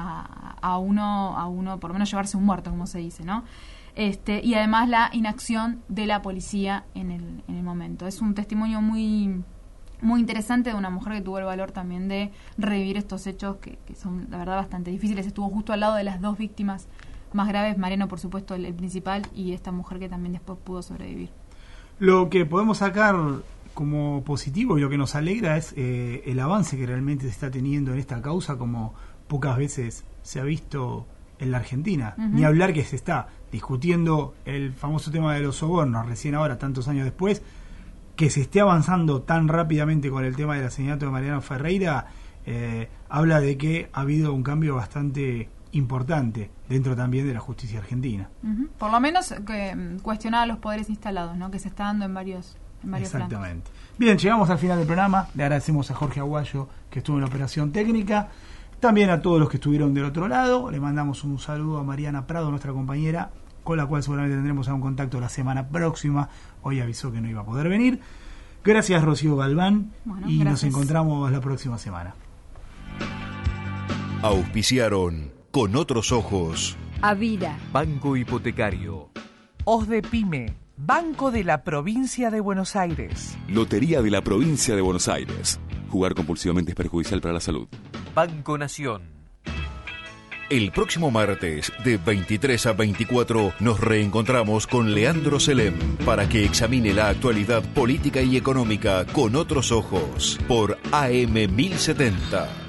a uno, por lo menos llevarse un muerto, como se dice, ¿no? Y además la inacción de la policía en el momento. Es un testimonio muy muy interesante de una mujer que tuvo el valor también de revivir estos hechos que son, la verdad, bastante difíciles. Estuvo justo al lado de las dos víctimas más graves, Mariano, por supuesto, el principal, y esta mujer que también después pudo sobrevivir. Lo que podemos sacar como positivo y lo que nos alegra es el avance que realmente se está teniendo en esta causa, como pocas veces se ha visto en la Argentina. Ni hablar que se está discutiendo el famoso tema de los sobornos recién ahora, tantos años después, que se esté avanzando tan rápidamente con el tema del asesinato de Mariano Ferreira, habla de que ha habido un cambio bastante importante dentro también de la justicia argentina. Por lo menos cuestionar a los poderes instalados, ¿no? Que se está dando en varios Exactamente. Bien, llegamos al final del programa. Le agradecemos a Jorge Aguayo, que estuvo en la operación técnica. También a todos los que estuvieron del otro lado, le mandamos un saludo a Mariana Prado, nuestra compañera, con la cual seguramente tendremos algún contacto la semana próxima. Hoy avisó que no iba a poder venir. Gracias, Rocío Galván, y nos encontramos la próxima semana. Auspiciaron Con Otros Ojos, Avira, Banco Hipotecario, OSDEPYME, Banco de la Provincia de Buenos Aires, Lotería de la Provincia de Buenos Aires. Jugar compulsivamente es perjudicial para la salud. Banco Nación. El próximo martes, de 23 a 24, nos reencontramos con Leandro Selem para que examine la actualidad política y económica con otros ojos por AM 1070.